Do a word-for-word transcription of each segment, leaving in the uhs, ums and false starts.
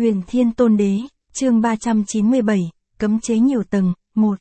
Huyền Thiên Tôn Đế, chương ba trăm chín mươi bảy, cấm chế nhiều tầng, một.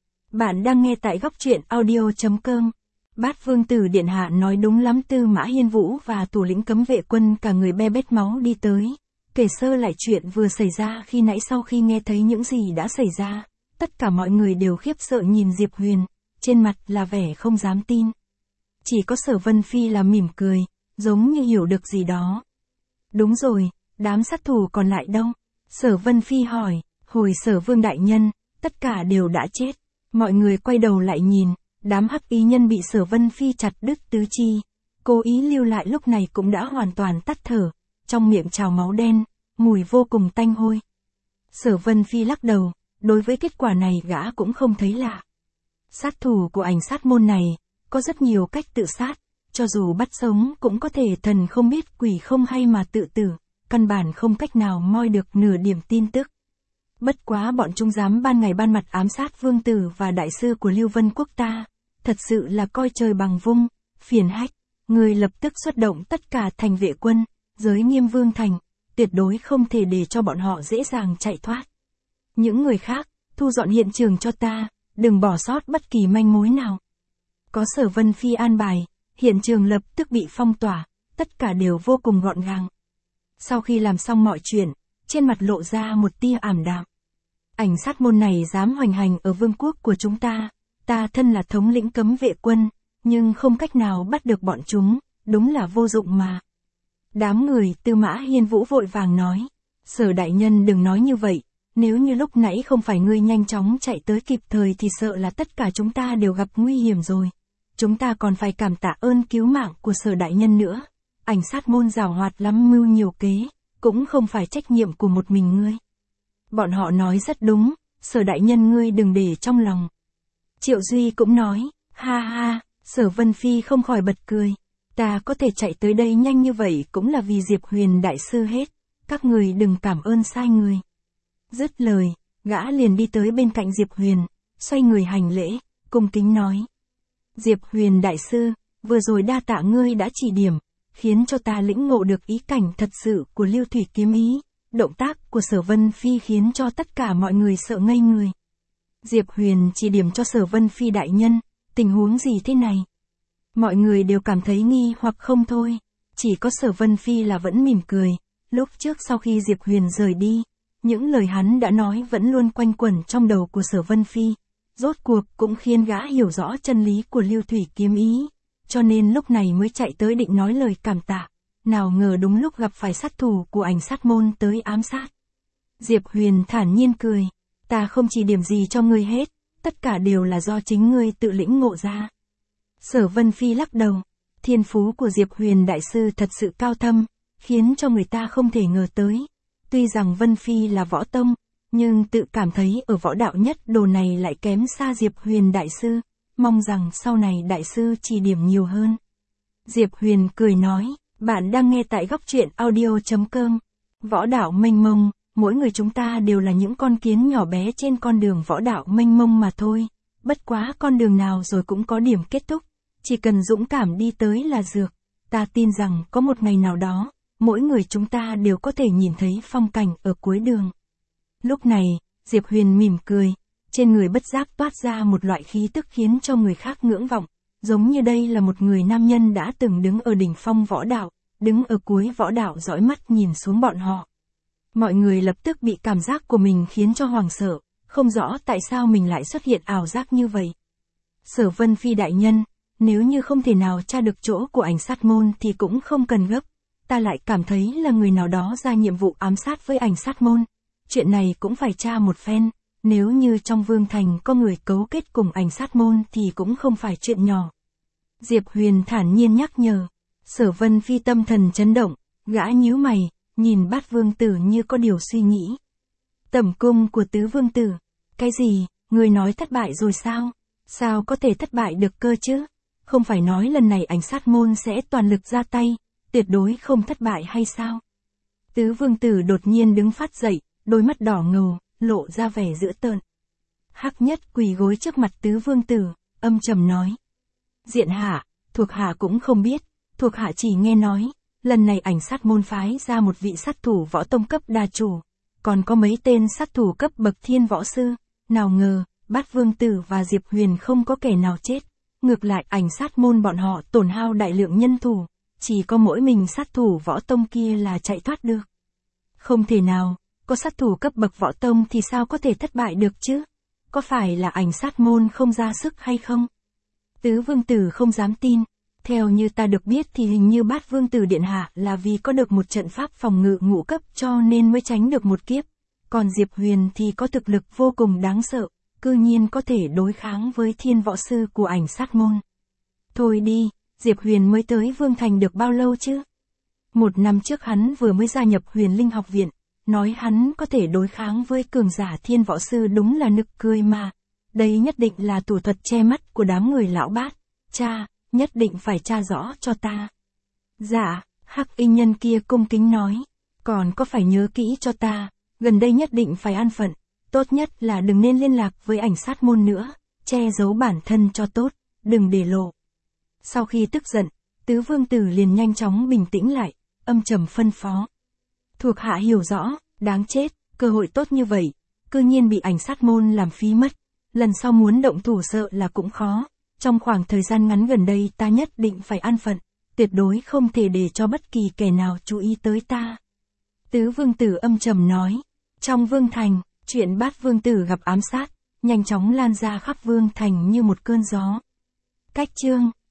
Bạn đang nghe tại góc truyện audio chấm com. Bát Vương Tử Điện Hạ nói đúng lắm. Tư Mã Hiên Vũ và thủ lĩnh cấm vệ quân cả người be bét máu đi tới. Kể sơ lại chuyện vừa xảy ra khi nãy. Sau khi nghe thấy những gì đã xảy ra, tất cả mọi người đều khiếp sợ nhìn Diệp Huyền, trên mặt là vẻ không dám tin. Chỉ có Sở Vân Phi là mỉm cười, giống như hiểu được gì đó. Đúng rồi, đám sát thủ còn lại đâu? Sở Vân Phi hỏi. Hồi Sở Vương đại nhân, tất cả đều đã chết. Mọi người quay đầu lại nhìn, đám hắc ý nhân bị Sở Vân Phi chặt đứt tứ chi, cố ý lưu lại lúc này cũng đã hoàn toàn tắt thở, trong miệng trào máu đen, mùi vô cùng tanh hôi. Sở Vân Phi lắc đầu, đối với kết quả này gã cũng không thấy lạ. Sát thủ của Ảnh Sát môn này, có rất nhiều cách tự sát, cho dù bắt sống cũng có thể thần không biết quỷ không hay mà tự tử, căn bản không cách nào moi được nửa điểm tin tức. Bất quá bọn chúng dám ban ngày ban mặt ám sát vương tử và đại sư của Lưu Vân Quốc ta, thật sự là coi trời bằng vung, phiền hách. Người lập tức xuất động tất cả thành vệ quân, giới nghiêm vương thành, tuyệt đối không thể để cho bọn họ dễ dàng chạy thoát. Những người khác, thu dọn hiện trường cho ta, đừng bỏ sót bất kỳ manh mối nào. Có Sở Vân Phi an bài, hiện trường lập tức bị phong tỏa, tất cả đều vô cùng gọn gàng. Sau khi làm xong mọi chuyện, trên mặt lộ ra một tia ảm đạm. Ảnh sát môn này dám hoành hành ở vương quốc của chúng ta, ta thân là thống lĩnh cấm vệ quân, nhưng không cách nào bắt được bọn chúng, đúng là vô dụng mà. Đám người Tư Mã Hiên Vũ vội vàng nói, Sở đại nhân đừng nói như vậy, nếu như lúc nãy không phải ngươi nhanh chóng chạy tới kịp thời thì sợ là tất cả chúng ta đều gặp nguy hiểm rồi. Chúng ta còn phải cảm tạ ơn cứu mạng của Sở đại nhân nữa. Ảnh sát môn giàu hoạt lắm, mưu nhiều kế, cũng không phải trách nhiệm của một mình ngươi. Bọn họ nói rất đúng, Sở đại nhân ngươi đừng để trong lòng. Triệu Duy cũng nói, ha ha, Sở Vân Phi không khỏi bật cười. Ta có thể chạy tới đây nhanh như vậy cũng là vì Diệp Huyền đại sư hết, các người đừng cảm ơn sai người. Dứt lời, gã liền đi tới bên cạnh Diệp Huyền, xoay người hành lễ, cung kính nói. Diệp Huyền đại sư, vừa rồi đa tạ ngươi đã chỉ điểm, khiến cho ta lĩnh ngộ được ý cảnh thật sự của Lưu Thủy kiếm ý. Động tác của Sở Vân Phi khiến cho tất cả mọi người sợ ngây người. Diệp Huyền chỉ điểm cho Sở Vân Phi đại nhân, tình huống gì thế này? Mọi người đều cảm thấy nghi hoặc không thôi, chỉ có Sở Vân Phi là vẫn mỉm cười. Lúc trước sau khi Diệp Huyền rời đi, những lời hắn đã nói vẫn luôn quanh quẩn trong đầu của Sở Vân Phi, rốt cuộc cũng khiến gã hiểu rõ chân lý của Lưu Thủy kiếm ý, cho nên lúc này mới chạy tới định nói lời cảm tạ. Nào ngờ đúng lúc gặp phải sát thủ của Ảnh sát môn tới ám sát. Diệp Huyền thản nhiên cười, ta không chỉ điểm gì cho ngươi hết, tất cả đều là do chính ngươi tự lĩnh ngộ ra. Sở Vân Phi lắc đầu, thiên phú của Diệp Huyền đại sư thật sự cao thâm, khiến cho người ta không thể ngờ tới. Tuy rằng Vân Phi là võ tông, nhưng tự cảm thấy ở võ đạo nhất đồ này lại kém xa Diệp Huyền đại sư, mong rằng sau này đại sư chỉ điểm nhiều hơn. Diệp Huyền cười nói, bạn đang nghe tại góc truyện audio chấm com. Võ đạo mênh mông, mỗi người chúng ta đều là những con kiến nhỏ bé trên con đường võ đạo mênh mông mà thôi. Bất quá con đường nào rồi cũng có điểm kết thúc, chỉ cần dũng cảm đi tới là dược. Ta tin rằng có một ngày nào đó, mỗi người chúng ta đều có thể nhìn thấy phong cảnh ở cuối đường. Lúc này, Diệp Huyền mỉm cười, trên người bất giác toát ra một loại khí tức khiến cho người khác ngưỡng vọng. Giống như đây là một người nam nhân đã từng đứng ở đỉnh phong võ đạo, đứng ở cuối võ đạo dõi mắt nhìn xuống bọn họ. Mọi người lập tức bị cảm giác của mình khiến cho hoảng sợ, không rõ tại sao mình lại xuất hiện ảo giác như vậy. Sở Vân Phi đại nhân, nếu như không thể nào tra được chỗ của Ảnh sát môn thì cũng không cần gấp, ta lại cảm thấy là người nào đó ra nhiệm vụ ám sát với Ảnh sát môn. Chuyện này cũng phải tra một phen. Nếu như trong vương thành có người cấu kết cùng Ảnh sát môn thì cũng không phải chuyện nhỏ. Diệp Huyền thản nhiên nhắc nhở. Sở Vân Phi tâm thần chấn động, gã nhíu mày, nhìn Bát Vương Tử như có điều suy nghĩ. Tẩm cung của Tứ Vương Tử. Cái gì, người nói thất bại rồi sao? Sao có thể thất bại được cơ chứ? Không phải nói lần này Ảnh sát môn sẽ toàn lực ra tay, tuyệt đối không thất bại hay sao? Tứ Vương Tử đột nhiên đứng phát dậy, đôi mắt đỏ ngầu, lộ ra vẻ dữ tợn. Hắc Nhất quỳ gối trước mặt Tứ Vương Tử, âm trầm nói. Diện hạ, thuộc hạ cũng không biết, thuộc hạ chỉ nghe nói, lần này Ảnh sát môn phái ra một vị sát thủ võ tông cấp đa chủ, còn có mấy tên sát thủ cấp bậc thiên võ sư. Nào ngờ, Bát Vương Tử và Diệp Huyền không có kẻ nào chết. Ngược lại ảnh sát môn bọn họ tổn hao đại lượng nhân thủ, chỉ có mỗi mình sát thủ võ tông kia là chạy thoát được. Không thể nào, có sát thủ cấp bậc võ tông thì sao có thể thất bại được chứ? Có phải là ảnh sát môn không ra sức hay không? Tứ Vương Tử không dám tin. Theo như ta được biết thì hình như Bát Vương Tử Điện Hạ là vì có được một trận pháp phòng ngự ngũ cấp cho nên mới tránh được một kiếp. Còn Diệp Huyền thì có thực lực vô cùng đáng sợ, cư nhiên có thể đối kháng với thiên võ sư của ảnh sát môn. Thôi đi, Diệp Huyền mới tới Vương Thành được bao lâu chứ? Một năm trước hắn vừa mới gia nhập Huyền Linh học viện, nói hắn có thể đối kháng với cường giả thiên võ sư đúng là nực cười mà. Đây nhất định là thủ thuật che mắt của đám người lão Bát. Cha, nhất định phải tra rõ cho ta. Dạ, hắc y nhân kia cung kính nói. Còn có phải nhớ kỹ cho ta, gần đây nhất định phải an phận. Tốt nhất là đừng nên liên lạc với ảnh sát môn nữa, che giấu bản thân cho tốt, đừng để lộ. Sau khi tức giận, Tứ Vương Tử liền nhanh chóng bình tĩnh lại, âm trầm phân phó. Thuộc hạ hiểu rõ, đáng chết, cơ hội tốt như vậy, cư nhiên bị ảnh sát môn làm phí mất. Lần sau muốn động thủ sợ là cũng khó. Trong khoảng thời gian ngắn gần đây ta nhất định phải an phận, tuyệt đối không thể để cho bất kỳ kẻ nào chú ý tới ta. Tứ Vương Tử âm trầm nói. Trong Vương Thành, chuyện Bát Vương Tử gặp ám sát, nhanh chóng lan ra khắp Vương Thành như một cơn gió. Cách chương